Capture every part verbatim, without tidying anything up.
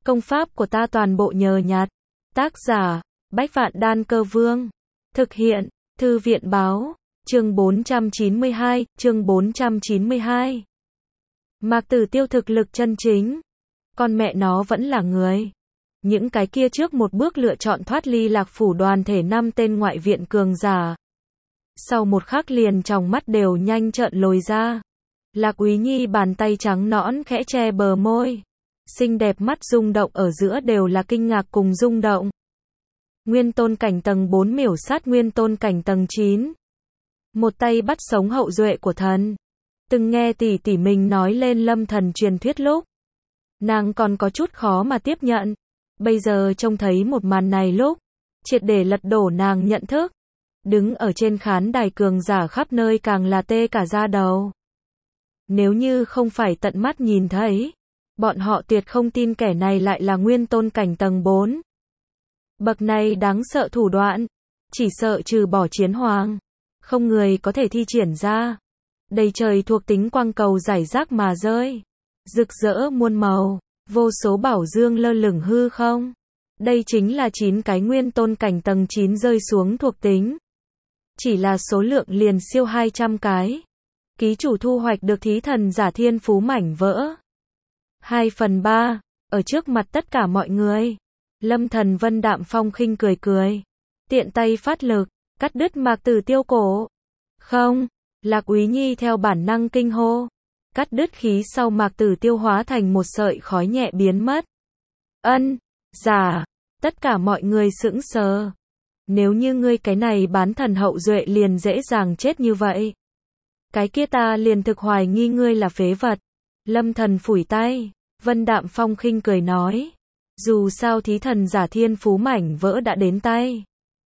Công pháp của ta toàn bộ nhờ nhặt. Tác giả, Bách Vạn Đan Cơ Vương. Thực hiện, Thư viện Báo. Chương bốn trăm chín mươi hai, chương bốn trăm chín mươi hai. Mạc Tử Tiêu thực lực chân chính. Con mẹ nó vẫn là người. Những cái kia trước một bước lựa chọn thoát ly Lạc Phủ đoàn thể năm tên ngoại viện cường giả. Sau một khắc liền trong mắt đều nhanh trợn lồi ra. Lạc Úy Nhi bàn tay trắng nõn khẽ che bờ môi. Xinh đẹp mắt rung động ở giữa đều là kinh ngạc cùng rung động. Nguyên tôn cảnh tầng bốn miểu sát nguyên tôn cảnh tầng chín. Một tay bắt sống hậu duệ của thần. Từng nghe tỷ tỷ mình nói lên lâm thần truyền thuyết lúc. Nàng còn có chút khó mà tiếp nhận. Bây giờ trông thấy một màn này lúc. Triệt để lật đổ nàng nhận thức. Đứng ở trên khán đài cường giả khắp nơi càng là tê cả da đầu. Nếu như không phải tận mắt nhìn thấy. Bọn họ tuyệt không tin kẻ này lại là nguyên tôn cảnh tầng bốn. Bậc này đáng sợ thủ đoạn. Chỉ sợ trừ bỏ chiến hoàng. Không người có thể thi triển ra. Đầy trời thuộc tính quang cầu rải rác mà rơi. Rực rỡ muôn màu. Vô số bảo dương lơ lửng hư không. Đây chính là chín cái nguyên tôn cảnh tầng chín rơi xuống thuộc tính. Chỉ là số lượng liền siêu hai trăm cái. Ký chủ thu hoạch được thí thần giả thiên phú mảnh vỡ. hai phần ba. Ở trước mặt tất cả mọi người. Lâm Thần Vân đạm phong khinh cười cười. Tiện tay phát lực. Cắt đứt Mạc Tử Tiêu cổ. Không. Lạc Úy Nhi theo bản năng kinh hô. Cắt đứt khí sau Mạc Tử Tiêu hóa thành một sợi khói nhẹ biến mất. Ân. Giả. Tất cả mọi người sững sờ. Nếu như ngươi cái này bán thần hậu duệ liền dễ dàng chết như vậy. Cái kia ta liền thực hoài nghi ngươi là phế vật. Lâm Thần phủi tay. Vân đạm phong khinh cười nói. Dù sao thí thần giả thiên phú mảnh vỡ đã đến tay.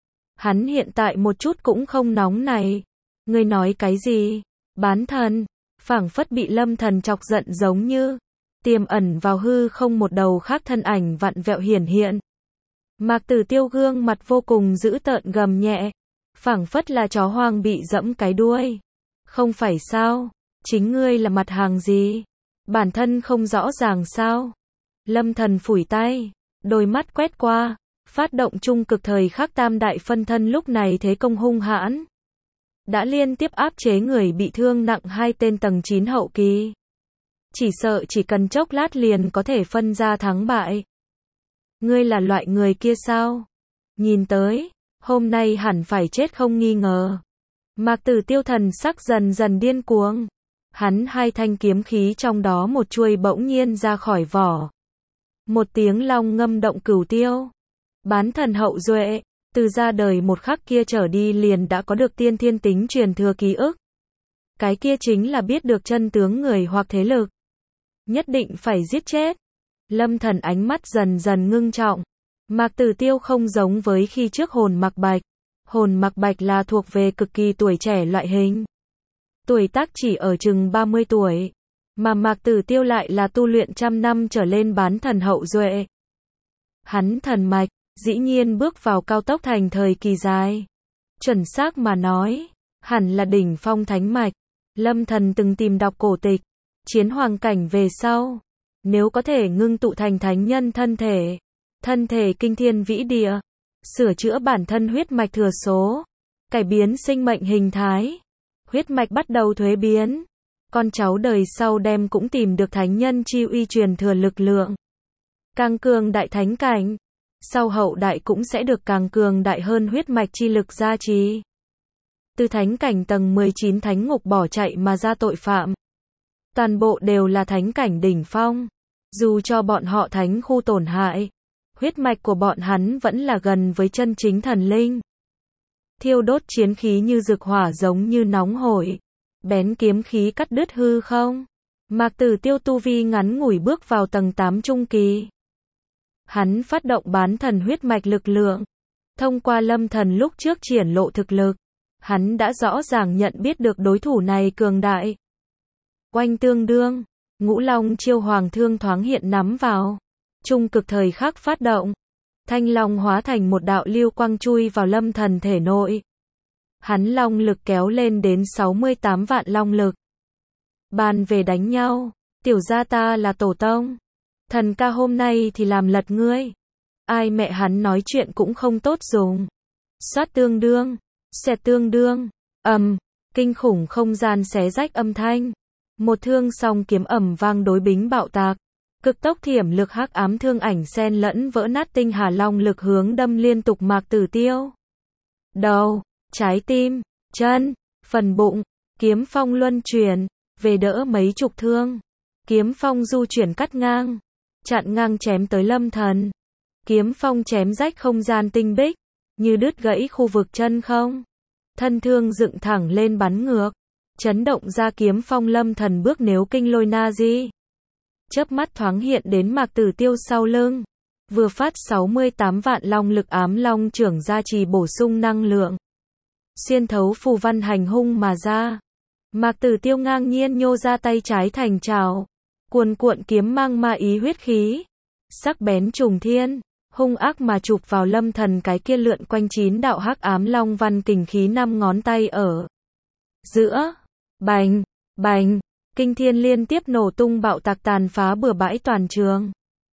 Hắn hiện tại một chút cũng không nóng này. Ngươi nói cái gì? Bán thần. Phảng phất bị Lâm Thần chọc giận giống như. Tiềm ẩn vào hư không một đầu khác thân ảnh vặn vẹo hiển hiện. Mạc Tử Tiêu gương mặt vô cùng dữ tợn gầm nhẹ. Phảng phất là chó hoang bị dẫm cái đuôi. Không phải sao? Chính ngươi là mặt hàng gì? Bản thân không rõ ràng sao? Lâm Thần phủi tay. Đôi mắt quét qua. Phát động trung cực thời khắc tam đại phân thân lúc này thế công hung hãn. Đã liên tiếp áp chế người bị thương nặng hai tên tầng chín hậu kỳ. Chỉ sợ chỉ cần chốc lát liền có thể phân ra thắng bại. Ngươi là loại người kia sao? Nhìn tới, hôm nay hẳn phải chết không nghi ngờ. Mạc Tử Tiêu thần sắc dần dần điên cuồng. Hắn hai thanh kiếm khí trong đó một chuôi bỗng nhiên ra khỏi vỏ. Một tiếng long ngâm động cửu tiêu. Bán thần hậu duệ, từ ra đời một khắc kia trở đi liền đã có được tiên thiên tính truyền thừa ký ức. Cái kia chính là biết được chân tướng người hoặc thế lực. Nhất định phải giết chết. Lâm Thần ánh mắt dần dần ngưng trọng. Mạc Tử Tiêu không giống với khi trước hồn mặc bạch. Hồn mặc bạch là thuộc về cực kỳ tuổi trẻ loại hình. Tuổi tác chỉ ở chừng ba mươi tuổi. Mà Mạc Tử Tiêu lại là tu luyện trăm năm trở lên bán thần hậu duệ. Hắn thần mạch, dĩ nhiên bước vào cao tốc thành thời kỳ dài. Chuẩn xác mà nói, hẳn là đỉnh phong thánh mạch. Lâm Thần từng tìm đọc cổ tịch. Chiến hoàng cảnh về sau. Nếu có thể ngưng tụ thành thánh nhân thân thể. Thân thể kinh thiên vĩ địa. Sửa chữa bản thân huyết mạch thừa số. Cải biến sinh mệnh hình thái. Huyết mạch bắt đầu thuế biến. Con cháu đời sau đem cũng tìm được thánh nhân chi uy truyền thừa lực lượng. Càng cường đại thánh cảnh. Sau hậu đại cũng sẽ được càng cường đại hơn huyết mạch chi lực gia trì. Từ thánh cảnh tầng mười chín thánh ngục bỏ chạy mà ra tội phạm. Toàn bộ đều là thánh cảnh đỉnh phong. Dù cho bọn họ thánh khu tổn hại. Huyết mạch của bọn hắn vẫn là gần với chân chính thần linh. Thiêu đốt chiến khí như rực hỏa giống như nóng hổi. Bén kiếm khí cắt đứt hư không. Mạc Tử Tiêu tu vi ngắn ngủi bước vào tầng tám trung kỳ. Hắn phát động bán thần huyết mạch lực lượng. Thông qua Lâm Thần lúc trước triển lộ thực lực. Hắn đã rõ ràng nhận biết được đối thủ này cường đại. Oanh tương đương. Ngũ Long chiêu hoàng thương thoáng hiện nắm vào. Trung cực thời khắc phát động. Thanh long hóa thành một đạo lưu quang chui vào Lâm Thần thể nội. Hắn long lực kéo lên đến sáu mươi tám vạn long lực. Bàn về đánh nhau. Tiểu gia ta là tổ tông. Thần ca hôm nay thì làm lật ngươi. Ai mẹ hắn nói chuyện cũng không tốt dùng. Xoát tương đương, xẹt tương đương, ầm, kinh khủng không gian xé rách âm thanh. Một thương song kiếm ầm vang đối bính bạo tạc. Cực tốc thiểm lực hắc ám thương ảnh xen lẫn vỡ nát tinh hà long lực hướng đâm liên tục Mạc Tử Tiêu. Đầu, trái tim, chân, phần bụng, kiếm phong luân chuyển, về đỡ mấy chục thương. Kiếm phong du chuyển cắt ngang, chặn ngang chém tới Lâm Thần. Kiếm phong chém rách không gian tinh bích, như đứt gãy khu vực chân không. Thân thương dựng thẳng lên bắn ngược, chấn động ra kiếm phong Lâm Thần bước nếu kinh lôi na di. Chớp mắt thoáng hiện đến Mạc Tử Tiêu sau lưng. Vừa phát sáu mươi tám vạn long lực ám long trưởng gia trì bổ sung năng lượng. Xuyên thấu phù văn hành hung mà ra. Mạc Tử Tiêu ngang nhiên nhô ra tay trái thành trảo. Cuồn cuộn kiếm mang ma ý huyết khí. Sắc bén trùng thiên, hung ác mà chụp vào Lâm Thần cái kia lượn quanh chín đạo hắc ám long văn kình khí năm ngón tay ở giữa. Bành, bành, kinh thiên liên tiếp nổ tung bạo tạc tàn phá bừa bãi toàn trường.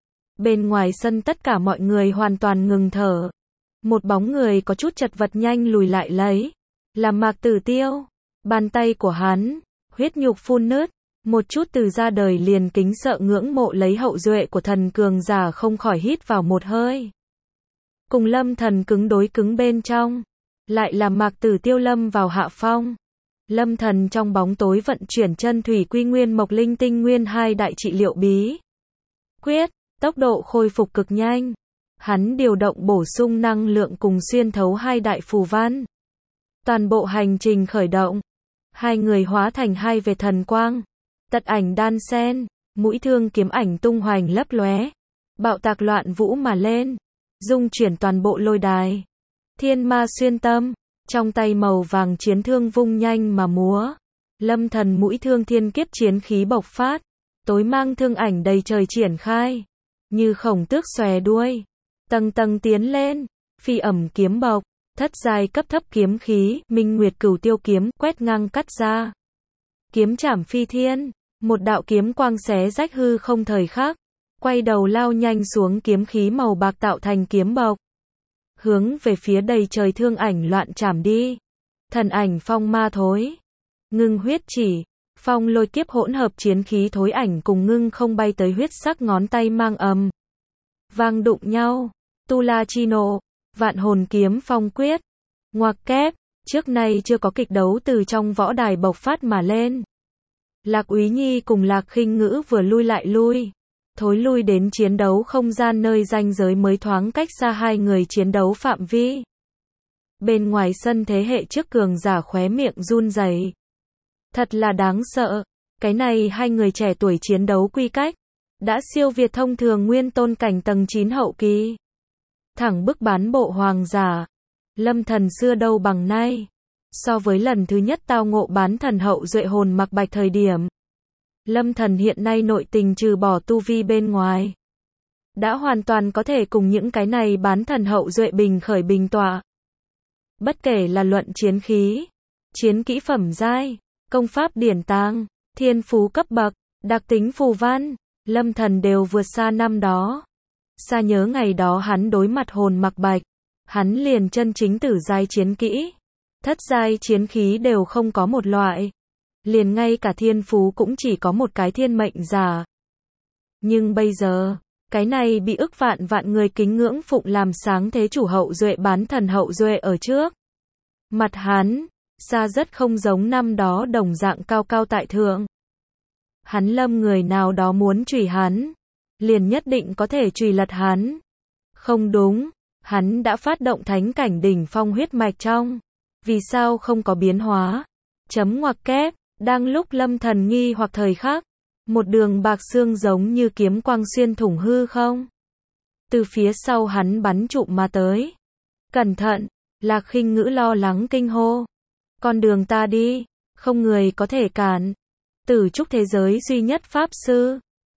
Bên ngoài sân tất cả mọi người hoàn toàn ngừng thở. Một bóng người có chút chật vật nhanh lùi lại lấy. Là Mạc Tử Tiêu. Bàn tay của hắn, huyết nhục phun nứt. Một chút từ ra đời liền kính sợ ngưỡng mộ lấy hậu duệ của thần cường giả không khỏi hít vào một hơi. Cùng Lâm Thần cứng đối cứng bên trong. Lại là Mạc Tử Tiêu lâm vào hạ phong. Lâm Thần trong bóng tối vận chuyển chân thủy quy nguyên mộc linh tinh nguyên hai đại trị liệu bí quyết, tốc độ khôi phục cực nhanh. Hắn điều động bổ sung năng lượng cùng xuyên thấu hai đại phù văn. Toàn bộ hành trình khởi động. Hai người hóa thành hai vệt thần quang. Tật ảnh đan sen, mũi thương kiếm ảnh tung hoành lấp lóe. Bạo tạc loạn vũ mà lên. Dung chuyển toàn bộ lôi đài. Thiên ma xuyên tâm. Trong tay màu vàng chiến thương vung nhanh mà múa. Lâm Thần mũi thương thiên kiếp chiến khí bộc phát. Tối mang thương ảnh đầy trời triển khai. Như khổng tước xòe đuôi. Tầng tầng tiến lên. Phi ẩm kiếm bộc. Thất giai cấp thấp kiếm khí. Minh Nguyệt Cửu Tiêu kiếm quét ngang cắt ra. Kiếm chảm phi thiên. Một đạo kiếm quang xé rách hư không thời khắc. Quay đầu lao nhanh xuống kiếm khí màu bạc tạo thành kiếm bộc. Hướng về phía đầy trời thương ảnh loạn chảm đi. Thần ảnh phong ma thối. Ngưng huyết chỉ. Phong lôi kiếp hỗn hợp chiến khí thối ảnh cùng ngưng không bay tới huyết sắc ngón tay mang ầm. Vang đụng nhau. Tu La Chi Nộ. Vạn hồn kiếm phong quyết. Ngoặc kép. Trước nay chưa có kịch đấu từ trong võ đài bộc phát mà lên. Lạc Úy Nhi cùng Lạc Khinh Ngữ vừa lui lại lui. Thối lui đến chiến đấu không gian nơi ranh giới mới thoáng cách xa hai người chiến đấu phạm vi. Bên ngoài sân thế hệ trước cường giả khóe miệng run rẩy. Thật là đáng sợ. Cái này hai người trẻ tuổi chiến đấu quy cách. Đã siêu việt thông thường nguyên tôn cảnh tầng chín hậu kỳ. Thẳng bức bán bộ hoàng giả. Lâm Thần xưa đâu bằng nay. So với lần thứ nhất tao ngộ bán thần hậu duệ hồn mặc bạch thời điểm. Lâm Thần hiện nay nội tình trừ bỏ tu vi bên ngoài. Đã hoàn toàn có thể cùng những cái này bán thần hậu duệ bình khởi bình tọa. Bất kể là luận chiến khí, chiến kỹ phẩm giai, công pháp điển tàng, thiên phú cấp bậc, đặc tính phù văn, Lâm Thần đều vượt xa năm đó. Xa nhớ ngày đó hắn đối mặt hồn mặc bạch, hắn liền chân chính tử giai chiến kỹ, thất giai chiến khí đều không có một loại. Liền ngay cả thiên phú cũng chỉ có một cái thiên mệnh giả. Nhưng bây giờ, cái này bị ức vạn vạn người kính ngưỡng phụng làm sáng thế chủ hậu duệ bán thần hậu duệ ở trước. Mặt hắn, xa rất không giống năm đó đồng dạng cao cao tại thượng. Hắn lâm người nào đó muốn trùy hắn, liền nhất định có thể trùy lật hắn. Không đúng, hắn đã phát động thánh cảnh đỉnh phong huyết mạch trong. Vì sao không có biến hóa? Chấm ngoặc kép. Đang lúc Lâm Thần nghi hoặc thời khắc, một đường bạc xương giống như kiếm quang xuyên thủng hư không. Từ phía sau hắn bắn trụm mà tới. Cẩn thận, Lạc Khinh Ngữ lo lắng kinh hô. Con đường ta đi, không người có thể cản. Tử trúc thế giới duy nhất pháp sư,